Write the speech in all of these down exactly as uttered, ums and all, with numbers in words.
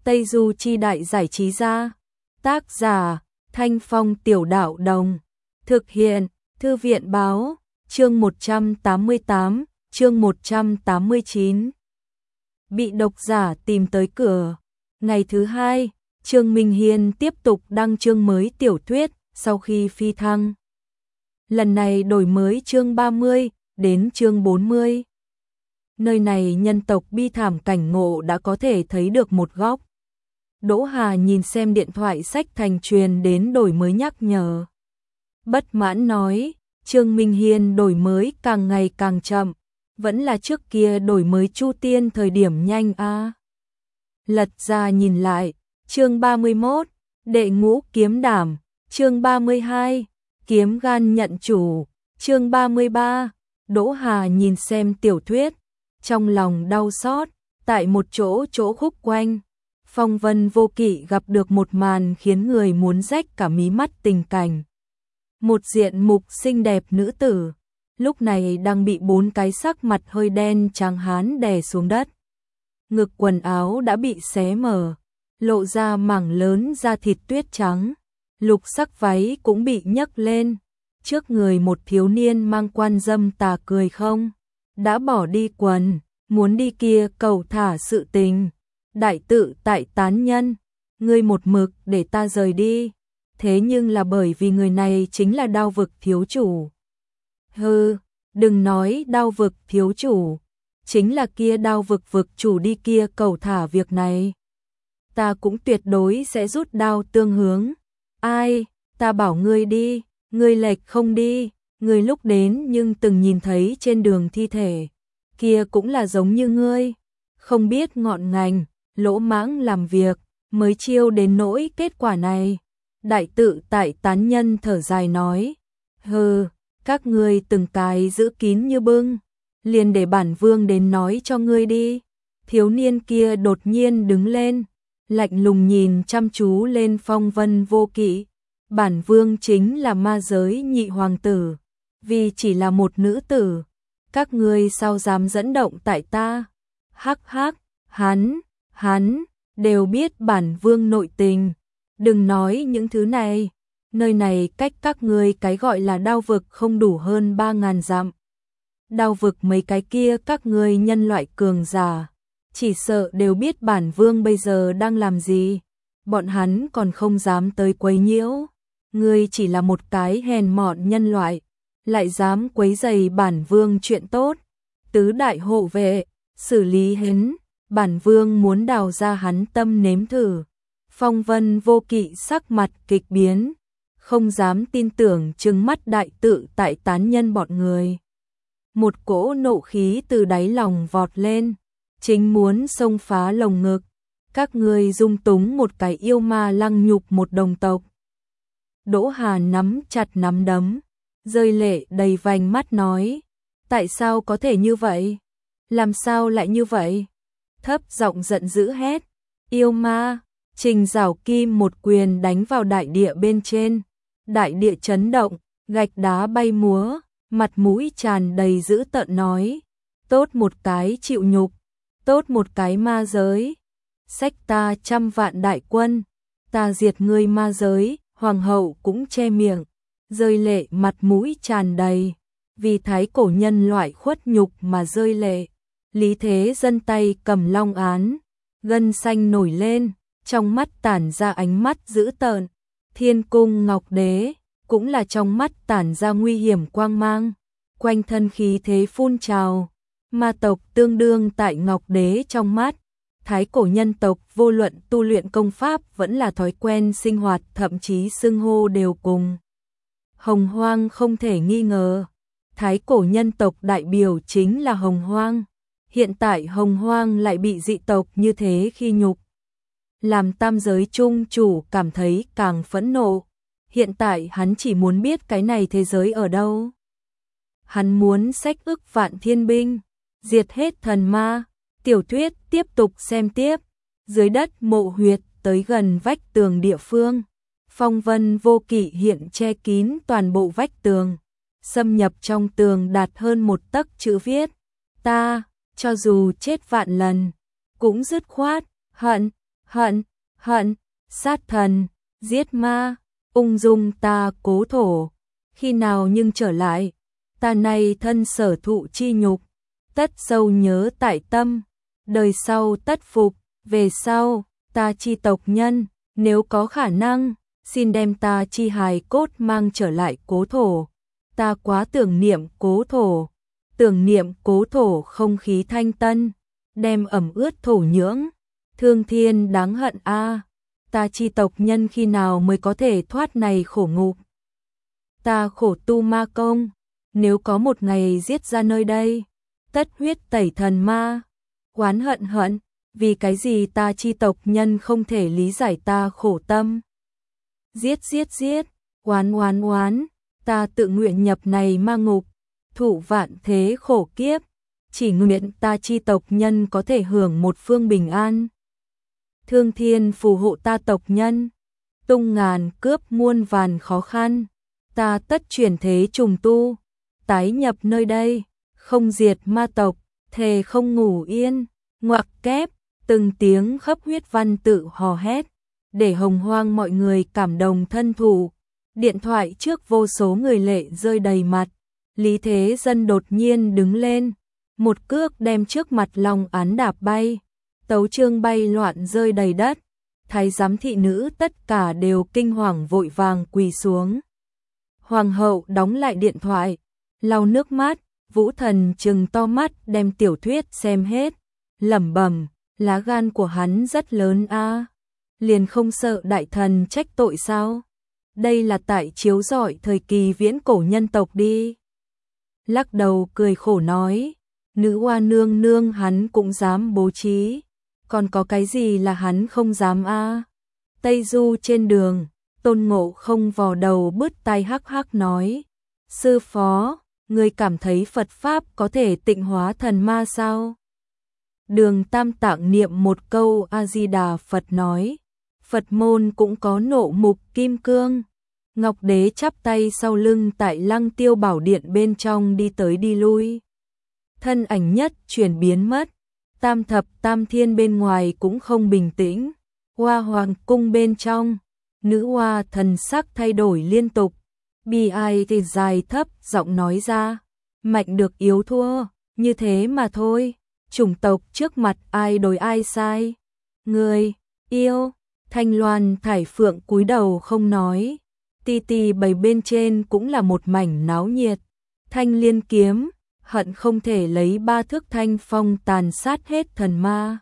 Tây Du Chi Đại Giải Trí Gia. Tác giả Thanh Phong Tiểu Đạo Đồng. Thực hiện Thư viện Báo. Chương một trăm tám mươi tám, chương một trăm tám mươi chín. Bị độc giả tìm tới cửa. Ngày thứ hai, Trương Minh Hiên tiếp tục đăng chương mới tiểu thuyết sau khi phi thăng. Lần này đổi mới chương ba mươi đến chương bốn mươi. Nơi này nhân tộc bi thảm cảnh ngộ đã có thể thấy được một góc. Đỗ Hà nhìn xem điện thoại sách thành truyền đến đổi mới nhắc nhở. Bất mãn nói, Trương Minh Hiên đổi mới càng ngày càng chậm, vẫn là trước kia đổi mới Chu Tiên thời điểm nhanh a. À. Lật ra nhìn lại, chương ba mươi mốt, Đệ Ngũ Kiếm Đảm, chương ba mươi hai, Kiếm Gan Nhận Chủ, chương ba mươi ba. Đỗ Hà nhìn xem tiểu thuyết, trong lòng đau xót, tại một chỗ chỗ khúc quanh. Phong Vân Vô Kỵ gặp được một màn khiến người muốn rách cả mí mắt tình cảnh. Một diện mục xinh đẹp nữ tử, lúc này đang bị bốn cái sắc mặt hơi đen trắng hán đè xuống đất. Ngực quần áo đã bị xé mở, lộ ra mảng lớn da thịt tuyết trắng. Lục sắc váy cũng bị nhấc lên. Trước người một thiếu niên mang quan dâm tà cười không, đã bỏ đi quần, muốn đi kia cầu thả sự tình. Đại tự tại tán nhân, ngươi một mực để ta rời đi, thế nhưng là bởi vì người này chính là Đao Vực thiếu chủ. Hừ, đừng nói Đao Vực thiếu chủ, chính là kia Đao Vực vực chủ đi kia cầu thả việc này, ta cũng tuyệt đối sẽ rút đao tương hướng. Ai, ta bảo ngươi đi, ngươi lệch không đi, ngươi lúc đến nhưng từng nhìn thấy trên đường thi thể, kia cũng là giống như ngươi, không biết ngọn ngành, lỗ mãng làm việc, mới chiêu đến nỗi kết quả này. Đại tự tại tán nhân thở dài nói, hừ, các ngươi từng cái giữ kín như bưng, liền để bản vương đến nói cho ngươi đi. Thiếu niên kia đột nhiên đứng lên, lạnh lùng nhìn chăm chú lên Phong Vân Vô Kỵ. Bản vương chính là ma giới nhị hoàng tử, vì chỉ là một nữ tử, các ngươi sao dám dẫn động tại ta? Hắc hắc, hắn, hắn, đều biết bản vương nội tình. Đừng nói những thứ này, nơi này cách các ngươi cái gọi là Đao Vực không đủ hơn ba ngàn dặm. Đao Vực mấy cái kia các ngươi nhân loại cường giả, chỉ sợ đều biết bản vương bây giờ đang làm gì, bọn hắn còn không dám tới quấy nhiễu. Ngươi chỉ là một cái hèn mọn nhân loại, lại dám quấy rầy bản vương chuyện tốt. Tứ đại hộ vệ, xử lý hắn, bản vương muốn đào ra hắn tâm nếm thử. Phong Vân Vô Kỵ sắc mặt kịch biến, không dám tin tưởng trừng mắt đại tự tại tán nhân bọn người. Một cỗ nộ khí từ đáy lòng vọt lên, chính muốn xông phá lồng ngực. Các ngươi dung túng một cái yêu ma lăng nhục một đồng tộc. Đỗ Hà nắm chặt nắm đấm, rơi lệ đầy vành mắt nói, tại sao có thể như vậy? Làm sao lại như vậy? Thấp giọng giận dữ hét, yêu ma. Trình Giảo Kim một quyền đánh vào đại địa bên trên, đại địa chấn động, gạch đá bay múa, mặt mũi tràn đầy dữ tợn nói, tốt một cái chịu nhục, tốt một cái ma giới, xách ta trăm vạn đại quân, ta diệt ngươi ma giới. Hoàng hậu cũng che miệng, rơi lệ mặt mũi tràn đầy, vì thái cổ nhân loại khuất nhục mà rơi lệ. Lý Thế Dân tay cầm long án, gân xanh nổi lên, trong mắt tản ra ánh mắt dữ tợn. Thiên Cung Ngọc Đế cũng là trong mắt tản ra nguy hiểm quang mang, quanh thân khí thế phun trào. Ma tộc tương đương tại Ngọc Đế trong mắt. Thái cổ nhân tộc vô luận tu luyện công pháp vẫn là thói quen sinh hoạt, thậm chí xưng hô đều cùng Hồng Hoang không thể nghi ngờ. Thái cổ nhân tộc đại biểu chính là Hồng Hoang. Hiện tại Hồng Hoang lại bị dị tộc như thế khi nhục, làm tam giới chung chủ cảm thấy càng phẫn nộ. Hiện tại hắn chỉ muốn biết cái này thế giới ở đâu. Hắn muốn xách ức vạn thiên binh, diệt hết thần ma. Tiểu thuyết tiếp tục xem tiếp. Dưới đất mộ huyệt tới gần vách tường địa phương, Phong Vân Vô Kỵ hiện che kín toàn bộ vách tường, xâm nhập trong tường đạt hơn một tấc chữ viết, ta, cho dù chết vạn lần, cũng dứt khoát, hận, hận, hận, sát thần, giết ma, ung dung ta cố thổ, khi nào nhưng trở lại, ta này thân sở thụ chi nhục, tất sâu nhớ tại tâm, đời sau tất phục, về sau, ta chi tộc nhân, nếu có khả năng, xin đem ta chi hài cốt mang trở lại cố thổ, ta quá tưởng niệm cố thổ, tưởng niệm cố thổ không khí thanh tân, đem ẩm ướt thổ nhưỡng, thương thiên đáng hận a, ta chi tộc nhân khi nào mới có thể thoát này khổ ngục. Ta khổ tu ma công, nếu có một ngày giết ra nơi đây, tất huyết tẩy thần ma, oán hận hận, vì cái gì ta chi tộc nhân không thể lý giải ta khổ tâm. Giết giết giết, oán oán oán, ta tự nguyện nhập này ma ngục, thụ vạn thế khổ kiếp, chỉ nguyện ta chi tộc nhân có thể hưởng một phương bình an. Thương thiên phù hộ ta tộc nhân, tung ngàn cướp muôn vàn khó khăn, ta tất chuyển thế trùng tu, tái nhập nơi đây, không diệt ma tộc, thề không ngủ yên, ngoặc kép, từng tiếng khắp huyết văn tự hò hét, để hồng hoang mọi người cảm động thân thụ. Điện thoại trước vô số người lệ rơi đầy mặt, Lý Thế Dân đột nhiên đứng lên, một cước đem trước mặt Long Án đạp bay, tấu chương bay loạn rơi đầy đất, thái giám thị nữ tất cả đều kinh hoàng vội vàng quỳ xuống. Hoàng hậu đóng lại điện thoại, lau nước mắt, Vũ Thần trừng to mắt đem tiểu thuyết xem hết, lẩm bẩm, lá gan của hắn rất lớn a, liền không sợ đại thần trách tội sao? Đây là tại chiếu rọi thời kỳ viễn cổ nhân tộc đi. Lắc đầu cười khổ nói, nữ hoa nương nương hắn cũng dám bố trí, còn có cái gì là hắn không dám a? Tây Du trên đường, Tôn Ngộ Không vò đầu bứt tai hắc hắc nói, sư phó, người cảm thấy Phật Pháp có thể tịnh hóa thần ma sao? Đường Tam Tạng niệm một câu A-di-đà Phật nói, Phật môn cũng có nộ mục kim cương. Ngọc Đế chắp tay sau lưng tại Lăng Tiêu Bảo Điện bên trong đi tới đi lui. Thân ảnh nhất chuyển biến mất, tam thập tam thiên bên ngoài cũng không bình tĩnh. Hoa hoàng cung bên trong, nữ hoa thần sắc thay đổi liên tục. Bi ai thì dài thấp giọng nói ra, mạnh được yếu thua, như thế mà thôi. Chủng tộc trước mặt ai đối ai sai. Người, yêu, Thanh Loan Thải Phượng cúi đầu không nói. Ti ti bầy bên trên cũng là một mảnh náo nhiệt. Thanh Liên kiếm, hận không thể lấy ba thước thanh phong tàn sát hết thần ma.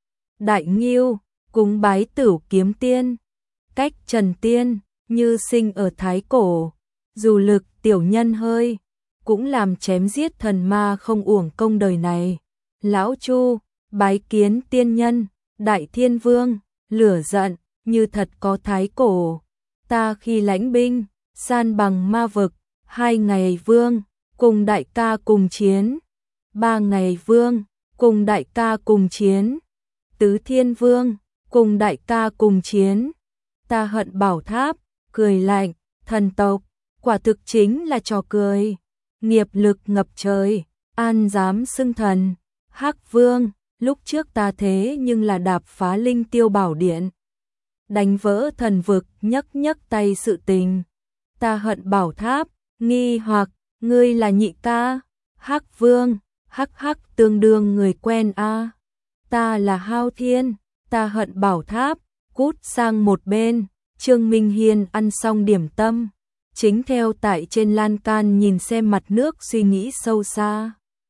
Đại Nghiêu, cúng bái Tửu Kiếm Tiên, cách Trần Tiên, như sinh ở Thái Cổ, dù lực tiểu nhân hơi, cũng làm chém giết thần ma không uổng công đời này. Lão Chu, bái kiến tiên nhân, Đại Thiên Vương, lửa giận, như thật có Thái Cổ. Ta khi lãnh binh, san bằng ma vực, hai ngày vương, cùng đại ca cùng chiến. Ba ngày vương, cùng đại ca cùng chiến. Tứ Thiên Vương, cùng đại ca cùng chiến. Ta hận Bảo Tháp, cười lạnh, thần tộc, quả thực chính là trò cười. Nghiệp lực ngập trời, an dám xưng thần. Hắc Vương, lúc trước ta thế nhưng là đạp phá Linh Tiêu Bảo Điện, đánh vỡ thần vực, nhấc nhấc tay sự tình. Ta hận Bảo Tháp, nghi hoặc, ngươi là nhị ca. Hắc Vương, hắc hắc tương đương người quen a. Ta là Hao Thiên, ta hận Bảo Tháp, cút sang một bên. Trương Minh Hiên ăn xong điểm tâm, chính theo tại trên lan can nhìn xem mặt nước suy nghĩ sâu xa.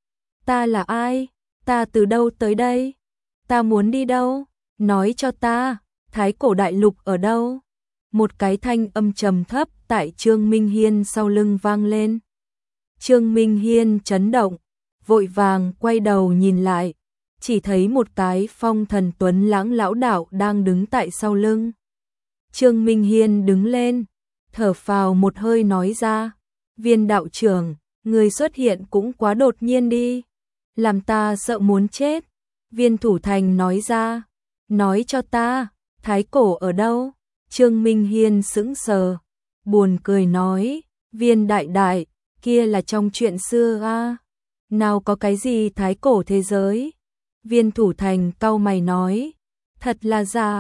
Ta là ai? Ta từ đâu tới đây? Ta muốn đi đâu? Nói cho ta, Thái Cổ đại lục ở đâu? Một cái thanh âm trầm thấp tại Trương Minh Hiên sau lưng vang lên. Trương Minh Hiên chấn động, vội vàng quay đầu nhìn lại, chỉ thấy một cái phong thần tuấn lãng lão đạo đang đứng tại sau lưng. Trương Minh Hiên đứng lên, thở phào một hơi nói ra, Viên đạo trưởng, người xuất hiện cũng quá đột nhiên đi, làm ta sợ muốn chết. Viên Thủ Thành nói ra, nói cho ta, Thái Cổ ở đâu? Trương Minh Hiên sững sờ, buồn cười nói, Viên đại đại, kia là trong chuyện xưa a, nào có cái gì Thái Cổ thế giới? Viên Thủ Thành cau mày nói, thật là giả,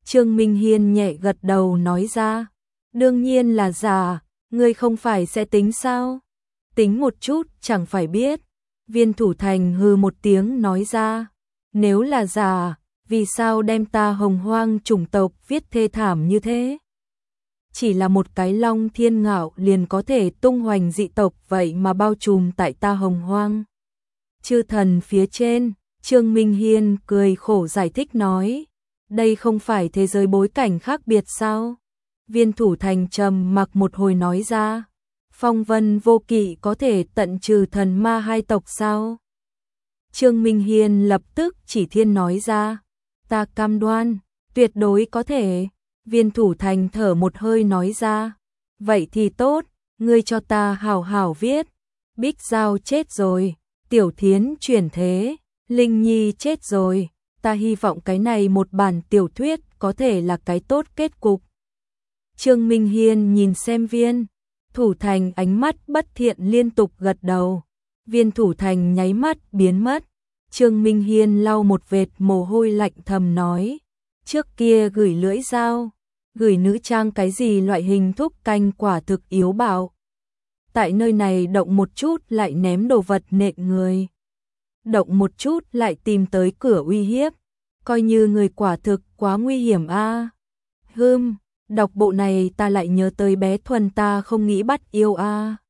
Trương Minh Hiên nhẹ gật đầu nói ra, đương nhiên là giả, ngươi không phải sẽ tính sao? Tính một chút chẳng phải biết. Viên Thủ Thành hừ một tiếng nói ra, nếu là giả, vì sao đem ta Hồng Hoang chủng tộc viết thê thảm như thế? Chỉ là một cái Long Thiên Ngạo liền có thể tung hoành dị tộc vậy mà bao trùm tại ta Hồng Hoang. Chư thần phía trên, Trương Minh Hiên cười khổ giải thích nói, đây không phải thế giới bối cảnh khác biệt sao? Viên Thủ Thành trầm mặc một hồi nói ra, phong vân vô kỵ có thể tận trừ thần ma hai tộc sao? Trương Minh Hiên lập tức chỉ thiên nói ra, ta cam đoan, tuyệt đối có thể. Viên Thủ Thành thở một hơi nói ra, vậy thì tốt, ngươi cho ta hảo hảo viết. Bích Giao chết rồi, Tiểu Thiến chuyển thế, Linh Nhi chết rồi, ta hy vọng cái này một bản tiểu thuyết có thể là cái tốt kết cục. Trương Minh Hiên nhìn xem Viên Thủ Thành, ánh mắt bất thiện liên tục gật đầu. Viên Thủ Thành nháy mắt biến mất. Trương Minh Hiên lau một vệt mồ hôi lạnh thầm nói, trước kia gửi lưỡi dao, gửi nữ trang cái gì loại hình thúc canh quả thực yếu bạo. Tại nơi này động một chút lại ném đồ vật nện người. Động một chút lại tìm tới cửa uy hiếp. Coi như người quả thực quá nguy hiểm a. À. Hừm, đọc bộ này ta lại nhớ tới bé Thuần ta không nghĩ bắt yêu a. À.